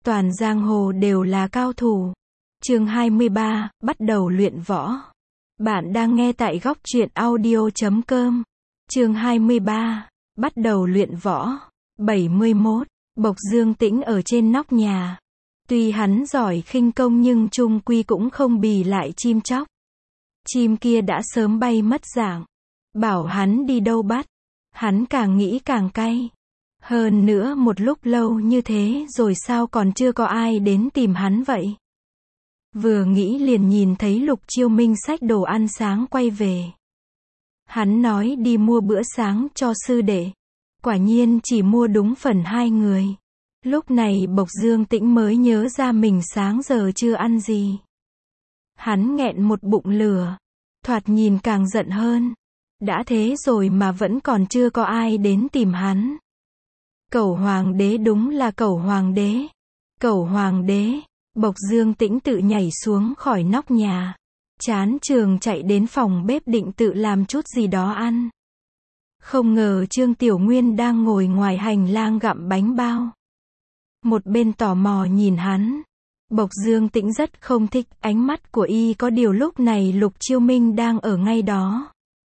toàn giang hồ đều là cao thủ. Chương 23, bắt đầu luyện võ. Bạn đang nghe tại góc truyện audio.com. Chương 23, bắt đầu luyện võ. 71, Bộc Dương Tĩnh ở trên nóc nhà. Tuy hắn giỏi khinh công nhưng chung quy cũng không bì lại chim chóc. Chim kia đã sớm bay mất dạng. Bảo hắn đi đâu bắt. Hắn càng nghĩ càng cay. Hơn nữa một lúc lâu như thế rồi sao còn chưa có ai đến tìm hắn vậy. Vừa nghĩ liền nhìn thấy Lục Chiêu Minh xách đồ ăn sáng quay về. Hắn nói đi mua bữa sáng cho sư đệ. Quả nhiên chỉ mua đúng phần 2 người. Lúc này Bộc Dương Tĩnh mới nhớ ra mình sáng giờ chưa ăn gì. Hắn nghẹn một bụng lửa. Thoạt nhìn càng giận hơn. Đã thế rồi mà vẫn còn chưa có ai đến tìm hắn. Cẩu hoàng đế, đúng là cẩu hoàng đế. Cẩu hoàng đế. Bộc Dương Tĩnh tự nhảy xuống khỏi nóc nhà. Chán trường chạy đến phòng bếp định tự làm chút gì đó ăn. Không ngờ Trương Tiểu Nguyên đang ngồi ngoài hành lang gặm bánh bao. Một bên tò mò nhìn hắn. Bộc Dương Tĩnh rất không thích ánh mắt của y, có điều lúc này Lục Chiêu Minh đang ở ngay đó.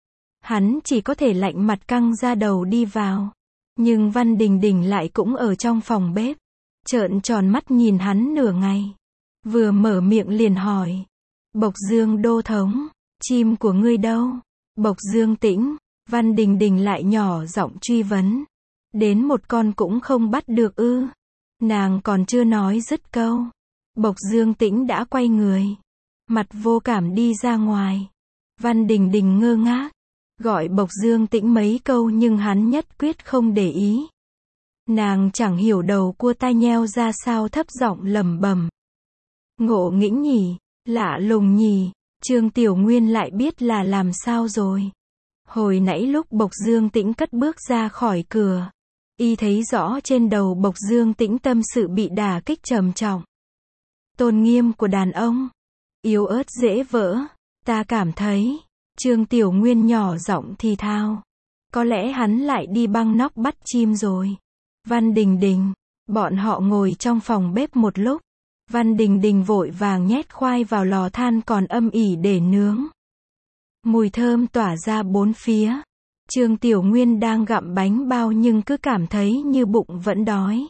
Hắn chỉ có thể lạnh mặt căng ra đầu đi vào. Nhưng Văn Đình Đình lại cũng ở trong phòng bếp. Trợn tròn mắt nhìn hắn nửa ngày. Vừa mở miệng liền hỏi. Bộc Dương đô thống, chim của ngươi đâu? Bộc Dương Tĩnh. Văn Đình Đình lại nhỏ giọng truy vấn. Đến một con cũng không bắt được ư? Nàng còn chưa nói dứt câu. Bộc Dương Tĩnh đã quay người. Mặt vô cảm đi ra ngoài. Văn Đình Đình ngơ ngác. Gọi Bộc Dương Tĩnh mấy câu nhưng hắn nhất quyết không để ý. Nàng chẳng hiểu đầu cua tai nheo ra sao, thấp giọng lẩm bẩm. Ngộ nghĩnh nhỉ, lạ lùng nhỉ, Trương Tiểu Nguyên lại biết là làm sao rồi. Hồi nãy lúc Bộc Dương Tĩnh cất bước ra khỏi cửa, y thấy rõ trên đầu Bộc Dương Tĩnh tâm sự bị đả kích trầm trọng. Tôn nghiêm của đàn ông, yếu ớt dễ vỡ, ta cảm thấy. Trương Tiểu Nguyên nhỏ giọng thì thào. Có lẽ hắn lại đi băng nóc bắt chim rồi. Văn Đình Đình. Bọn họ ngồi trong phòng bếp một lúc. Văn Đình Đình vội vàng nhét khoai vào lò than còn âm ỉ để nướng. Mùi thơm tỏa ra bốn phía. Trương Tiểu Nguyên đang gặm bánh bao nhưng cứ cảm thấy như bụng vẫn đói.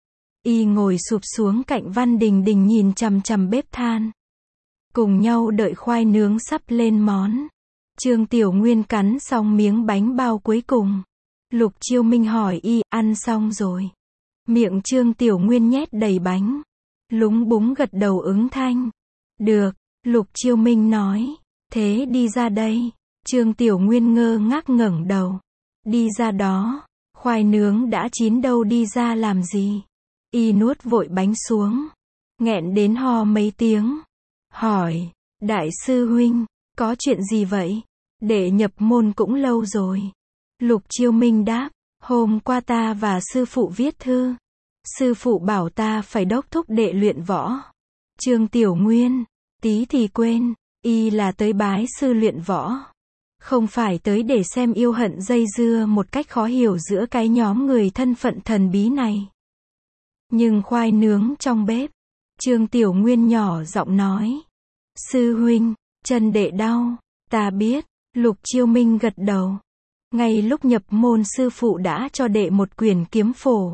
Y ngồi sụp xuống cạnh Văn Đình Đình nhìn chằm chằm bếp than. Cùng nhau đợi khoai nướng sắp lên món. Trương Tiểu Nguyên cắn xong miếng bánh bao cuối cùng. Lục Chiêu Minh hỏi y, ăn xong rồi. Miệng Trương Tiểu Nguyên nhét đầy bánh. Lúng búng gật đầu ứng thanh. Được, Lục Chiêu Minh nói. Thế đi ra đây. Trương Tiểu Nguyên ngơ ngác ngẩng đầu. Đi ra đó. Khoai nướng đã chín đâu, đi ra làm gì? Y nuốt vội bánh xuống. Nghẹn đến ho mấy tiếng. Hỏi, đại sư huynh, có chuyện gì vậy? Đệ nhập môn cũng lâu rồi. Lục Chiêu Minh đáp, hôm qua ta và sư phụ viết thư. Sư phụ bảo ta phải đốc thúc đệ luyện võ. Trương Tiểu Nguyên, tí thì quên, y là tới bái sư luyện võ. Không phải tới để xem yêu hận dây dưa một cách khó hiểu giữa cái nhóm người thân phận thần bí này. Nhưng khoai nướng trong bếp. Trương Tiểu Nguyên nhỏ giọng nói. Sư huynh, chân đệ đau. Ta biết. Lục Chiêu Minh gật đầu. Ngay lúc nhập môn sư phụ đã cho đệ một quyển kiếm phổ.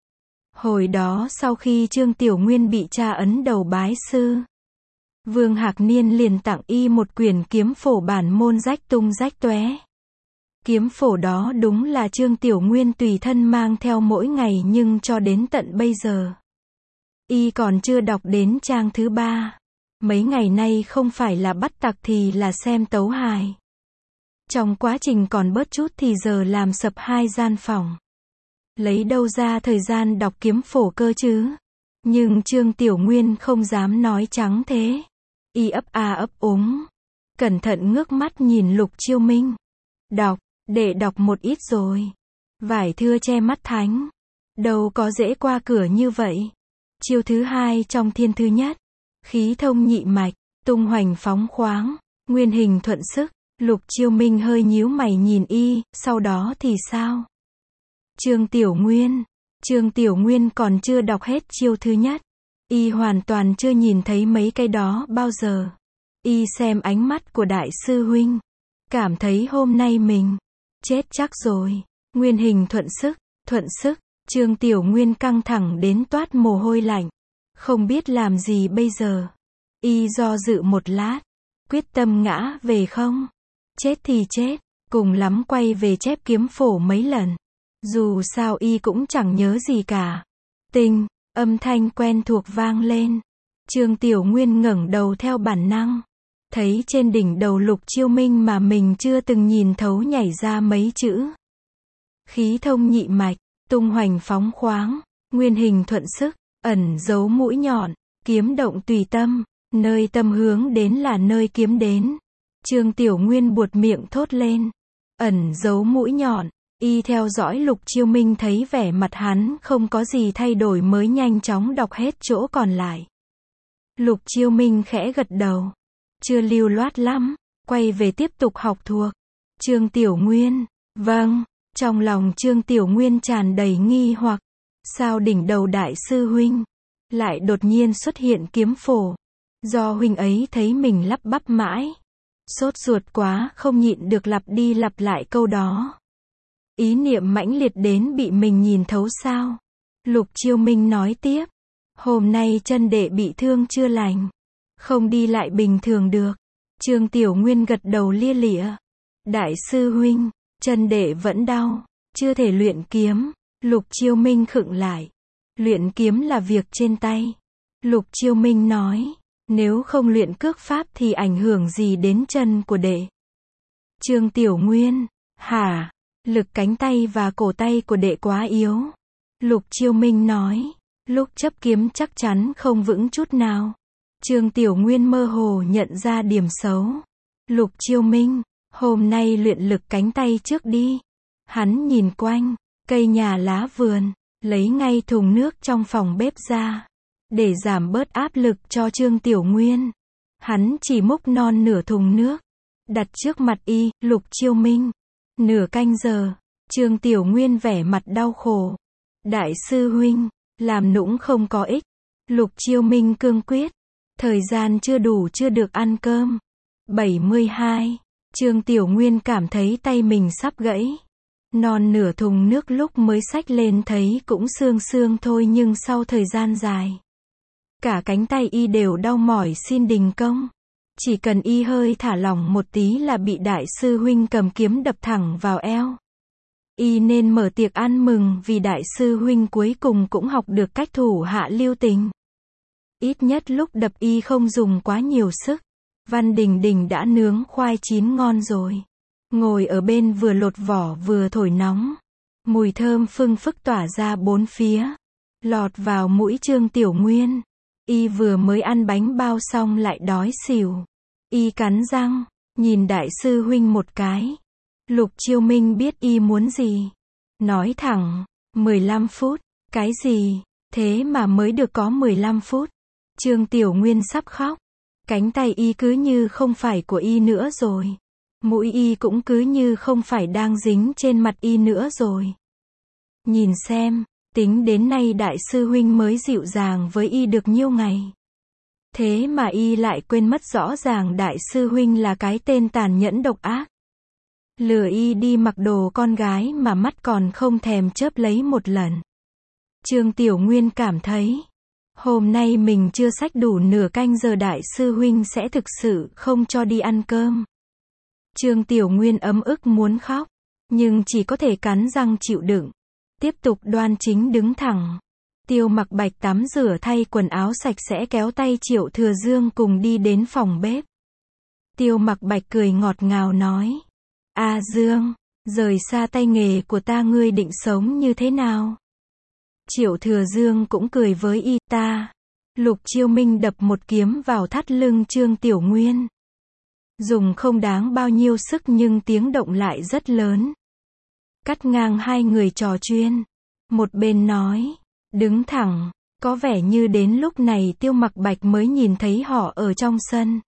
Hồi đó sau khi Trương Tiểu Nguyên bị tra ấn đầu bái sư, Vương Hạc Niên liền tặng y một quyển kiếm phổ bản môn rách tung rách tóe. Kiếm phổ đó đúng là Trương Tiểu Nguyên tùy thân mang theo mỗi ngày nhưng cho đến tận bây giờ, y còn chưa đọc đến trang thứ 3. Mấy ngày nay không phải là bắt tặc thì là xem tấu hài. Trong quá trình còn bớt chút thì giờ làm sập 2 gian phòng. Lấy đâu ra thời gian đọc kiếm phổ cơ chứ? Nhưng Trương Tiểu Nguyên không dám nói trắng thế. Y ấp a ấp úng. Cẩn thận ngước mắt nhìn Lục Chiêu Minh. Đọc, để đọc một ít rồi. Vải thưa che mắt thánh. Đâu có dễ qua cửa như vậy. Chiêu thứ 2 trong thiên thư nhất. Khí thông nhị mạch, tung hoành phóng khoáng, nguyên hình thuận sức. Lục Chiêu Minh hơi nhíu mày nhìn y, sau đó thì sao? Trương Tiểu Nguyên còn chưa đọc hết chiêu thứ nhất. Y hoàn toàn chưa nhìn thấy mấy cái đó bao giờ. Y xem ánh mắt của đại sư huynh, cảm thấy hôm nay mình chết chắc rồi. Nguyên Hình thuận sức, Trương Tiểu Nguyên căng thẳng đến toát mồ hôi lạnh, không biết làm gì bây giờ. Y do dự một lát, quyết tâm ngã về không. Chết thì chết, cùng lắm quay về chép kiếm phổ mấy lần. Dù sao Y cũng chẳng nhớ gì cả. Tinh, âm thanh quen thuộc vang lên. Trương Tiểu Nguyên ngẩng đầu theo bản năng, thấy trên đỉnh đầu Lục Chiêu Minh mà mình chưa từng nhìn thấu nhảy ra mấy chữ. Khí thông nhị mạch, tung hoành phóng khoáng, nguyên hình thuận sức, ẩn giấu mũi nhọn, kiếm động tùy tâm, nơi tâm hướng đến là nơi kiếm đến. Trương Tiểu Nguyên buột miệng thốt lên, ẩn giấu mũi nhọn. Y theo dõi Lục Chiêu Minh thấy vẻ mặt hắn không có gì thay đổi mới nhanh chóng đọc hết chỗ còn lại. Lục Chiêu Minh khẽ gật đầu, chưa lưu loát lắm, quay về tiếp tục học thuộc. Trương Tiểu Nguyên, vâng. Trong lòng Trương Tiểu Nguyên tràn đầy nghi hoặc, sao đỉnh đầu đại sư huynh lại đột nhiên xuất hiện kiếm phổ? Do huynh ấy thấy mình lắp bắp mãi, sốt ruột quá không nhịn được lặp đi lặp lại câu đó. Ý niệm mãnh liệt đến bị mình nhìn thấu sao? Lục Chiêu Minh nói tiếp, hôm nay chân đệ bị thương chưa lành, không đi lại bình thường được. Trương Tiểu Nguyên gật đầu lia lịa, đại sư huynh, chân đệ vẫn đau, chưa thể luyện kiếm. Lục Chiêu Minh khựng lại, luyện kiếm là việc trên tay. Lục Chiêu Minh nói, nếu không luyện cước pháp thì ảnh hưởng gì đến chân của đệ? Trương Tiểu Nguyên, hả? Lực cánh tay và cổ tay của đệ quá yếu. Lục Chiêu Minh nói, lúc chấp kiếm chắc chắn không vững chút nào. Trương Tiểu Nguyên mơ hồ nhận ra điểm xấu. Lục Chiêu Minh, hôm nay luyện lực cánh tay trước đi. Hắn nhìn quanh, cây nhà lá vườn, lấy ngay thùng nước trong phòng bếp ra, để giảm bớt áp lực cho Trương Tiểu Nguyên. Hắn chỉ múc non nửa thùng nước, đặt trước mặt Y, Lục Chiêu Minh. Nửa canh giờ, Trương Tiểu Nguyên vẻ mặt đau khổ. Đại sư huynh, làm nũng không có ích. Lục Chiêu Minh cương quyết, thời gian chưa đủ chưa được ăn cơm. 72. Trương Tiểu Nguyên cảm thấy tay mình sắp gãy. Non nửa thùng nước lúc mới xách lên thấy cũng sương sương thôi, nhưng sau thời gian dài, cả cánh tay Y đều đau mỏi xin đình công. Chỉ cần Y hơi thả lỏng một tí là bị đại sư huynh cầm kiếm đập thẳng vào eo. Y nên mở tiệc ăn mừng vì đại sư huynh cuối cùng cũng học được cách thủ hạ lưu tình. Ít nhất lúc đập Y không dùng quá nhiều sức. Văn Đình Đình đã nướng khoai chín ngon rồi, ngồi ở bên vừa lột vỏ vừa thổi nóng. Mùi thơm phưng phức tỏa ra bốn phía, lọt vào mũi Trương Tiểu Nguyên. Y vừa mới ăn bánh bao xong lại đói xỉu. Y cắn răng, nhìn đại sư huynh một cái. Lục Chiêu Minh biết Y muốn gì, nói thẳng, 15 phút, cái gì, thế mà mới được có 15 phút. Trương Tiểu Nguyên sắp khóc, cánh tay Y cứ như không phải của Y nữa rồi. Mũi Y cũng cứ như không phải đang dính trên mặt Y nữa rồi. Nhìn xem, tính đến nay đại sư huynh mới dịu dàng với Y được nhiêu ngày. Thế mà Y lại quên mất rõ ràng đại sư huynh là cái tên tàn nhẫn độc ác. Lừa Y đi mặc đồ con gái mà mắt còn không thèm chớp lấy một lần. Trương Tiểu Nguyên cảm thấy, hôm nay mình chưa xách đủ nửa canh giờ đại sư huynh sẽ thực sự không cho đi ăn cơm. Trương Tiểu Nguyên ấm ức muốn khóc, nhưng chỉ có thể cắn răng chịu đựng. Tiếp tục đoan chính đứng thẳng. Tiêu Mặc Bạch tắm rửa thay quần áo sạch sẽ kéo tay Triệu Thừa Dương cùng đi đến phòng bếp. Tiêu Mặc Bạch cười ngọt ngào nói, A Dương, rời xa tay nghề của ta ngươi định sống như thế nào? Triệu Thừa Dương cũng cười với Y ta. Lục Chiêu Minh đập một kiếm vào thắt lưng Trương Tiểu Nguyên. Dùng không đáng bao nhiêu sức nhưng tiếng động lại rất lớn. Cắt ngang hai người trò chuyện. Một bên nói, đứng thẳng, có vẻ như đến lúc này Tiêu Mặc Bạch mới nhìn thấy họ ở trong sân.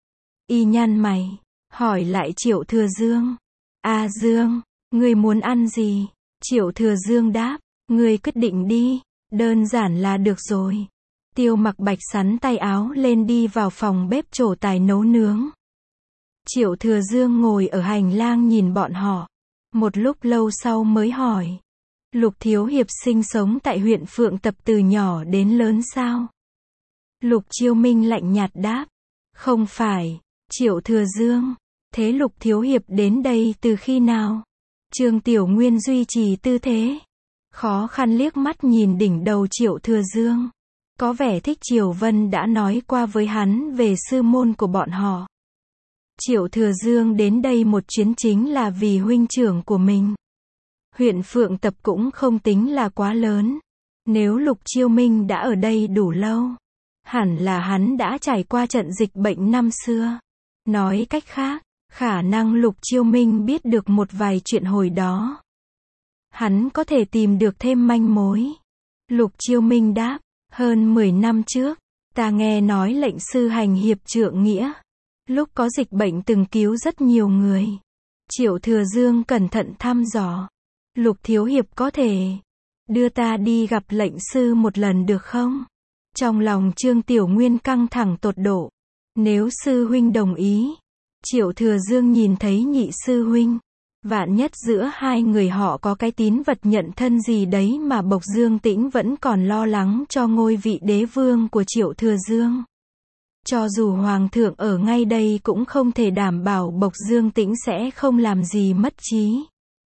Y nhăn mày, hỏi lại Triệu Thừa Dương. A Dương, ngươi muốn ăn gì? Triệu Thừa Dương đáp, ngươi quyết định đi, đơn giản là được rồi. Tiêu Mặc Bạch sắn tay áo lên đi vào phòng bếp trổ tài nấu nướng. Triệu Thừa Dương ngồi ở hành lang nhìn bọn họ. Một lúc lâu sau mới hỏi. Lục Thiếu Hiệp sinh sống tại huyện Phượng Tập từ nhỏ đến lớn sao? Lục Chiêu Minh lạnh nhạt đáp. Không phải. Triệu Thừa Dương. Thế Lục Thiếu Hiệp đến đây từ khi nào? Trương Tiểu Nguyên duy trì tư thế. Khó khăn liếc mắt nhìn đỉnh đầu Triệu Thừa Dương. Có vẻ thích Triều Vân đã nói qua với hắn về sư môn của bọn họ. Triệu Thừa Dương đến đây một chuyến chính là vì huynh trưởng của mình. Huyện Phượng Tập cũng không tính là quá lớn. Nếu Lục Chiêu Minh đã ở đây đủ lâu, hẳn là hắn đã trải qua trận dịch bệnh năm xưa. Nói cách khác, khả năng Lục Chiêu Minh biết được một vài chuyện hồi đó. Hắn có thể tìm được thêm manh mối. Lục Chiêu Minh đáp, hơn 10 năm trước, ta nghe nói lệnh sư hành hiệp trượng nghĩa. Lúc có dịch bệnh từng cứu rất nhiều người. Triệu Thừa Dương cẩn thận thăm dò. Lục Thiếu Hiệp có thể đưa ta đi gặp lệnh sư một lần được không? Trong lòng Trương Tiểu Nguyên căng thẳng tột độ. Nếu sư huynh đồng ý. Triệu Thừa Dương nhìn thấy nhị sư huynh. Vạn nhất giữa hai người họ có cái tín vật nhận thân gì đấy mà Bộc Dương Tĩnh vẫn còn lo lắng cho ngôi vị đế vương của Triệu Thừa Dương. Cho dù Hoàng thượng ở ngay đây cũng không thể đảm bảo Bộc Dương Tĩnh sẽ không làm gì mất trí.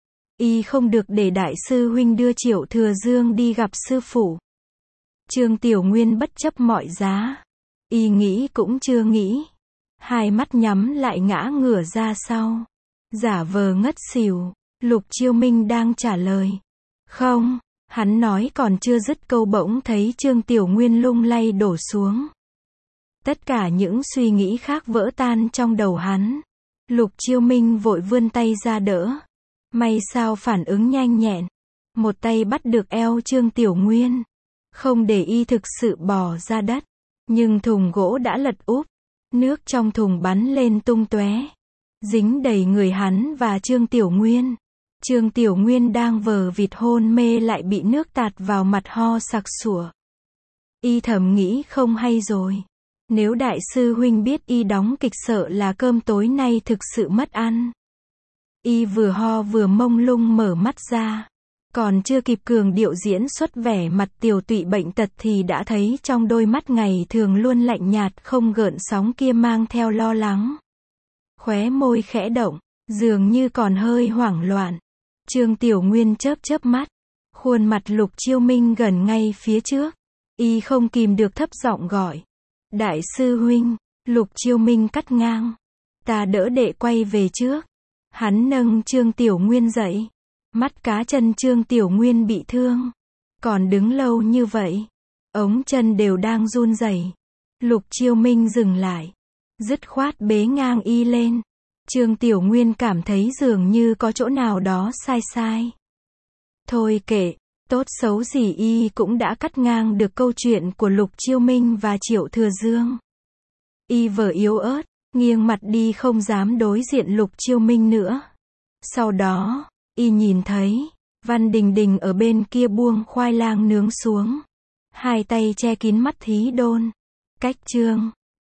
Y không được để đại sư huynh đưa Triệu Thừa Dương đi gặp sư phụ. Trương Tiểu Nguyên bất chấp mọi giá. Y nghĩ cũng chưa nghĩ. Hai mắt nhắm lại ngã ngửa ra sau. Giả vờ ngất xỉu. Lục Chiêu Minh đang trả lời. Không, hắn nói còn chưa dứt câu bỗng thấy Trương Tiểu Nguyên lung lay đổ xuống. Tất cả những suy nghĩ khác vỡ tan trong đầu hắn. Lục Chiêu Minh vội vươn tay ra đỡ. May sao phản ứng nhanh nhẹn. Một tay bắt được eo Trương Tiểu Nguyên. Không để y thực sự bò ra đất. Nhưng thùng gỗ đã lật úp. Nước trong thùng bắn lên tung tóe. Dính đầy người hắn và Trương Tiểu Nguyên. Trương Tiểu Nguyên đang vờ vịt hôn mê lại bị nước tạt vào mặt ho sặc sủa. Y thầm nghĩ không hay rồi. Nếu đại sư huynh biết y đóng kịch sợ là cơm tối nay thực sự mất ăn. Y vừa ho vừa mông lung mở mắt ra. Còn chưa kịp cường điệu diễn xuất vẻ mặt tiều tụy bệnh tật thì đã thấy trong đôi mắt ngày thường luôn lạnh nhạt không gợn sóng kia mang theo lo lắng. Khóe môi khẽ động, dường như còn hơi hoảng loạn. Trương Tiểu Nguyên chớp chớp mắt. Khuôn mặt Lục Chiêu Minh gần ngay phía trước. Y không kìm được thấp giọng gọi. Đại sư huynh. Lục Chiêu Minh cắt ngang. Ta đỡ đệ quay về trước. Hắn nâng Trương Tiểu Nguyên dậy. Mắt cá chân Trương Tiểu Nguyên bị thương. Còn đứng lâu như vậy. Ống chân đều đang run rẩy. Lục Chiêu Minh dừng lại. Dứt khoát bế ngang y lên. Trương Tiểu Nguyên cảm thấy dường như có chỗ nào đó sai sai. Thôi kệ, tốt xấu gì y cũng đã cắt ngang được câu chuyện của Lục Chiêu Minh và Triệu Thừa Dương. Y vờ yếu ớt, nghiêng mặt đi không dám đối diện Lục Chiêu Minh nữa. Sau đó, y nhìn thấy Văn Đình Đình ở bên kia buông khoai lang nướng xuống. Hai tay che kín mắt Thí Đôn. Cách Trương